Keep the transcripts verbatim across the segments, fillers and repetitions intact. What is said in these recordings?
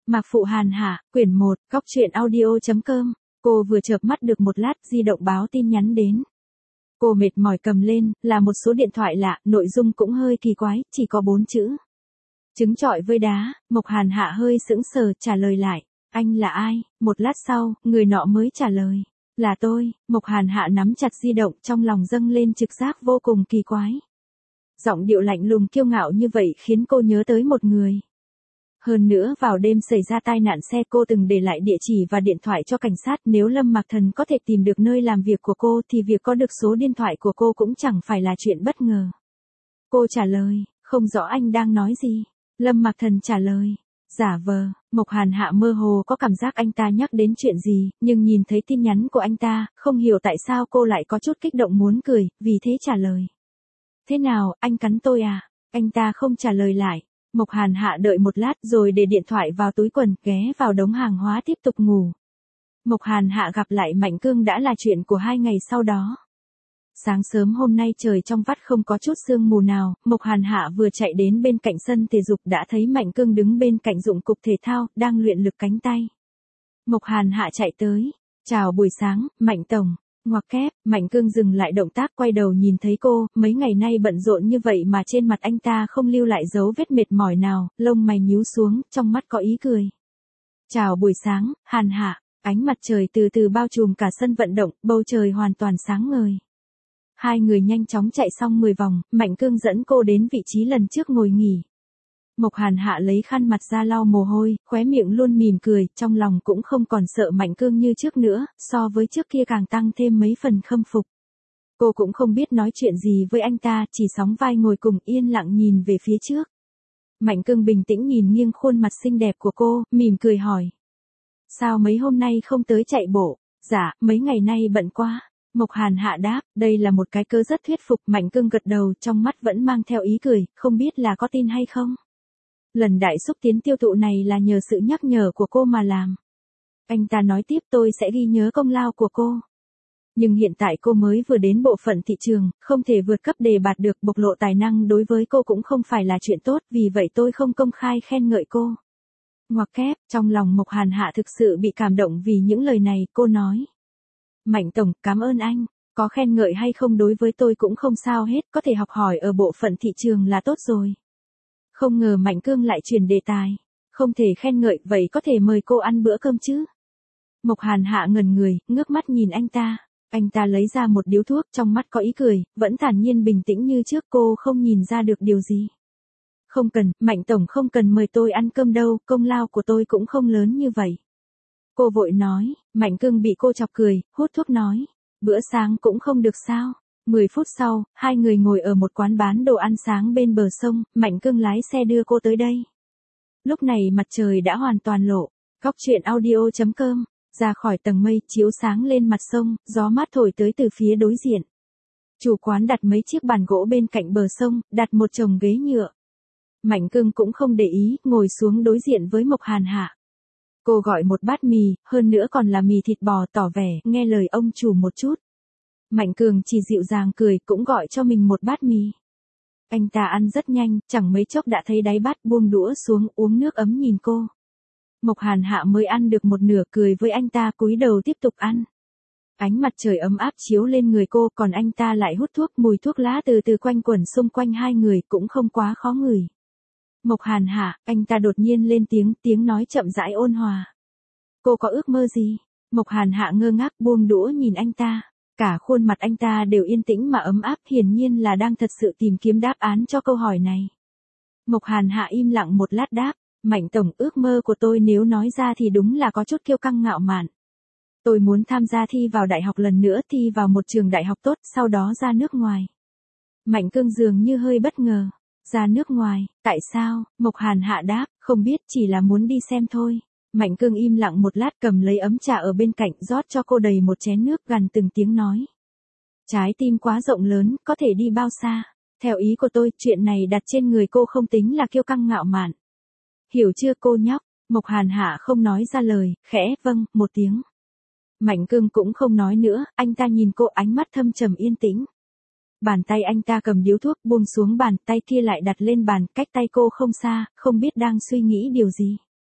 Mạc Phụ Hàn Hạ, quyển một, góc truyện audio.com. Cô vừa chợp mắt được một lát, di động báo tin nhắn đến. Cô mệt mỏi cầm lên, là một số điện thoại lạ, nội dung cũng hơi kỳ quái, chỉ có bốn chữ. Trứng trọi với đá. Mộc Hàn Hạ hơi sững sờ, trả lời lại. Anh là ai? Một lát sau, người nọ mới trả lời. Là tôi. Mộc Hàn Hạ nắm chặt di động, trong lòng dâng lên trực giác vô cùng kỳ quái. Giọng điệu lạnh lùng kiêu ngạo như vậy khiến cô nhớ tới một người. Hơn nữa vào đêm xảy ra tai nạn xe cô từng để lại địa chỉ và điện thoại cho cảnh sát, nếu Lâm Mạc Thần có thể tìm được nơi làm việc của cô thì việc có được số điện thoại của cô cũng chẳng phải là chuyện bất ngờ. Cô trả lời, không rõ anh đang nói gì. Lâm Mạc Thần trả lời, giả vờ. Mộc Hàn Hạ mơ hồ có cảm giác anh ta nhắc đến chuyện gì, nhưng nhìn thấy tin nhắn của anh ta, không hiểu tại sao cô lại có chút kích động muốn cười, vì thế trả lời. Thế nào, anh cắn tôi à? Anh ta không trả lời lại. Mộc Hàn Hạ đợi một lát rồi để điện thoại vào túi quần, ghé vào đống hàng hóa tiếp tục ngủ. Mộc Hàn Hạ gặp lại Mạnh Cương đã là chuyện của hai ngày sau đó. Sáng sớm hôm nay trời trong vắt không có chút sương mù nào, Mộc Hàn Hạ vừa chạy đến bên cạnh sân thể dục đã thấy Mạnh Cương đứng bên cạnh dụng cụ thể thao, đang luyện lực cánh tay. Mộc Hàn Hạ chạy tới. Chào buổi sáng, Mạnh Tổng. Ngoặc kép, Mạnh Cương dừng lại động tác quay đầu nhìn thấy cô, mấy ngày nay bận rộn như vậy mà trên mặt anh ta không lưu lại dấu vết mệt mỏi nào, lông mày nhíu xuống, trong mắt có ý cười. Chào buổi sáng, Hàn Hạ, ánh mặt trời từ từ bao trùm cả sân vận động, bầu trời hoàn toàn sáng ngời. Hai người nhanh chóng chạy xong mười vòng, Mạnh Cương dẫn cô đến vị trí lần trước ngồi nghỉ. Mộc Hàn Hạ lấy khăn mặt ra lau mồ hôi, khóe miệng luôn mỉm cười, trong lòng cũng không còn sợ Mạnh Cương như trước nữa, so với trước kia càng tăng thêm mấy phần khâm phục. Cô cũng không biết nói chuyện gì với anh ta, chỉ sóng vai ngồi cùng yên lặng nhìn về phía trước. Mạnh Cương bình tĩnh nhìn nghiêng khuôn mặt xinh đẹp của cô, mỉm cười hỏi. Sao mấy hôm nay không tới chạy bộ? Dạ, mấy ngày nay bận quá. Mộc Hàn Hạ đáp, đây là một cái cơ rất thuyết phục. Mạnh Cương gật đầu, trong mắt vẫn mang theo ý cười, không biết là có tin hay không? Lần đại xúc tiến tiêu thụ này là nhờ sự nhắc nhở của cô mà làm. Anh ta nói tiếp, tôi sẽ ghi nhớ công lao của cô. Nhưng hiện tại cô mới vừa đến bộ phận thị trường, không thể vượt cấp đề bạt được, bộc lộ tài năng đối với cô cũng không phải là chuyện tốt, vì vậy tôi không công khai khen ngợi cô. Ngoặc kép, trong lòng Mộc Hàn Hạ thực sự bị cảm động vì những lời này, cô nói. Mạnh Tổng, cảm ơn anh, có khen ngợi hay không đối với tôi cũng không sao hết, có thể học hỏi ở bộ phận thị trường là tốt rồi. Không ngờ Mạnh Cương lại chuyển đề tài. Không thể khen ngợi, vậy có thể mời cô ăn bữa cơm chứ? Mộc Hàn Hạ ngẩn người, ngước mắt nhìn anh ta. Anh ta lấy ra một điếu thuốc, trong mắt có ý cười, vẫn thản nhiên bình tĩnh như trước, cô không nhìn ra được điều gì. Không cần, Mạnh Tổng không cần mời tôi ăn cơm đâu, công lao của tôi cũng không lớn như vậy. Cô vội nói. Mạnh Cương bị cô chọc cười, hút thuốc nói. Bữa sáng cũng không được sao? mười phút sau, hai người ngồi ở một quán bán đồ ăn sáng bên bờ sông, Mạnh Cương lái xe đưa cô tới đây. Lúc này mặt trời đã hoàn toàn lộ. Góc truyện audio.com. Ra khỏi tầng mây, chiếu sáng lên mặt sông, gió mát thổi tới từ phía đối diện. Chủ quán đặt mấy chiếc bàn gỗ bên cạnh bờ sông, đặt một chồng ghế nhựa. Mạnh Cương cũng không để ý, ngồi xuống đối diện với Mộc Hàn Hạ. Cô gọi một bát mì, hơn nữa còn là mì thịt bò, tỏ vẻ, nghe lời ông chủ một chút. Mạnh Cường chỉ dịu dàng cười, cũng gọi cho mình một bát mì. Anh ta ăn rất nhanh, chẳng mấy chốc đã thấy đáy bát, buông đũa xuống, uống nước ấm nhìn cô. Mộc Hàn Hạ mới ăn được một nửa, cười với anh ta, cúi đầu tiếp tục ăn. Ánh mặt trời ấm áp chiếu lên người cô, còn anh ta lại hút thuốc, mùi thuốc lá từ từ quanh quẩn xung quanh hai người, cũng không quá khó ngửi. Mộc Hàn Hạ, anh ta đột nhiên lên tiếng, tiếng nói chậm rãi ôn hòa. Cô có ước mơ gì? Mộc Hàn Hạ ngơ ngác buông đũa nhìn anh ta. Cả khuôn mặt anh ta đều yên tĩnh mà ấm áp, hiển nhiên là đang thật sự tìm kiếm đáp án cho câu hỏi này. Mộc Hàn Hạ im lặng một lát đáp, Mạnh Tổng, ước mơ của tôi nếu nói ra thì đúng là có chút kiêu căng ngạo mạn. Tôi muốn tham gia thi vào đại học lần nữa, thi vào một trường đại học tốt, sau đó ra nước ngoài. Mạnh Cương dường như hơi bất ngờ. Ra nước ngoài, tại sao? Mộc Hàn Hạ đáp, không biết, chỉ là muốn đi xem thôi. Mạnh Cương im lặng một lát, cầm lấy ấm trà ở bên cạnh, rót cho cô đầy một chén nước, gằn từng tiếng nói. Trái tim quá rộng lớn, có thể đi bao xa? Theo ý của tôi, chuyện này đặt trên người cô không tính là kiêu căng ngạo mạn. Hiểu chưa cô nhóc? Mộc Hàn Hạ không nói ra lời, khẽ vâng, một tiếng. Mạnh Cương cũng không nói nữa, anh ta nhìn cô, ánh mắt thâm trầm yên tĩnh. Bàn tay anh ta cầm điếu thuốc buông xuống bàn, tay kia lại đặt lên bàn, cách tay cô không xa, không biết đang suy nghĩ điều gì.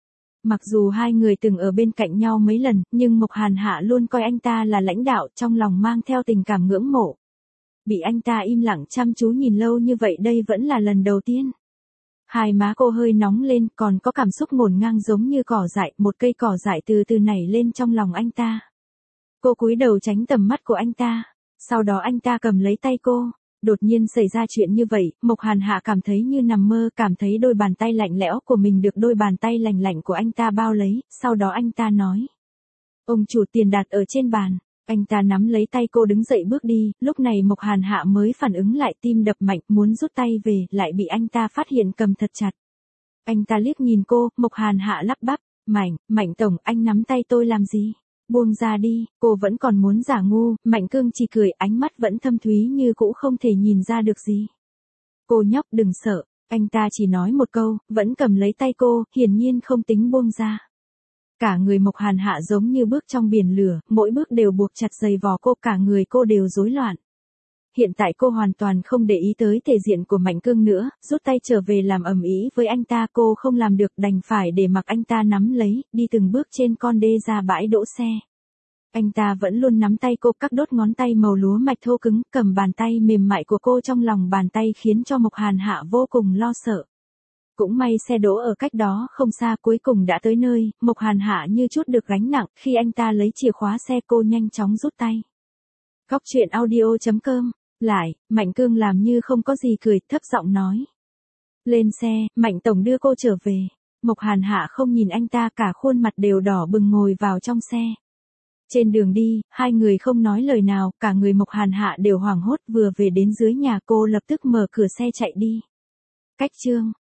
Mặc dù hai người từng ở bên cạnh nhau mấy lần, nhưng Mộc Hàn Hạ luôn coi anh ta là lãnh đạo, trong lòng mang theo tình cảm ngưỡng mộ. Bị anh ta im lặng chăm chú nhìn lâu như vậy đây vẫn là lần đầu tiên. Hai má cô hơi nóng lên, còn có cảm xúc ngổn ngang giống như cỏ dại, một cây cỏ dại từ từ nảy lên trong lòng anh ta. Cô cúi đầu tránh tầm mắt của anh ta, sau đó anh ta cầm lấy tay cô. Đột nhiên xảy ra chuyện như vậy, Mộc Hàn Hạ cảm thấy như nằm mơ, cảm thấy đôi bàn tay lạnh lẽo của mình được đôi bàn tay lành lạnh của anh ta bao lấy, sau đó anh ta nói. Ông chủ, tiền đặt ở trên bàn. Anh ta nắm lấy tay cô đứng dậy bước đi, lúc này Mộc Hàn Hạ mới phản ứng lại, tim đập mạnh, muốn rút tay về, lại bị anh ta phát hiện cầm thật chặt. Anh ta liếc nhìn cô, Mộc Hàn Hạ lắp bắp, Mạnh, Mạnh tổng, anh nắm tay tôi làm gì? Buông ra đi, cô vẫn còn muốn giả ngu, Mạnh Cương chỉ cười, ánh mắt vẫn thâm thúy như cũ không thể nhìn ra được gì. Cô nhóc đừng sợ, anh ta chỉ nói một câu, vẫn cầm lấy tay cô, hiển nhiên không tính buông ra. Cả người Mộc Hàn Hạ giống như bước trong biển lửa, mỗi bước đều buộc chặt giày vò cô, cả người cô đều rối loạn. Hiện tại cô hoàn toàn không để ý tới thể diện của Mạnh Cương nữa, rút tay trở về làm ầm ĩ với anh ta, cô không làm được đành phải để mặc anh ta nắm lấy, đi từng bước trên con đê ra bãi đỗ xe. Anh ta vẫn luôn nắm tay cô, các đốt ngón tay màu lúa mạch thô cứng, cầm bàn tay mềm mại của cô trong lòng bàn tay khiến cho Mộc Hàn Hạ vô cùng lo sợ. Cũng may xe đỗ ở cách đó không xa, cuối cùng đã tới nơi, Mộc Hàn Hạ như chút được gánh nặng, khi anh ta lấy chìa khóa xe cô nhanh chóng rút tay. Góc truyện audio chấm com. Lại, Mạnh Cương làm như không có gì cười, thấp giọng nói. Lên xe, Mạnh tổng đưa cô trở về. Mộc Hàn Hạ không nhìn anh ta, cả khuôn mặt đều đỏ bừng ngồi vào trong xe. Trên đường đi, hai người không nói lời nào, cả người Mộc Hàn Hạ đều hoảng hốt, vừa về đến dưới nhà cô lập tức mở cửa xe chạy đi. Cách chương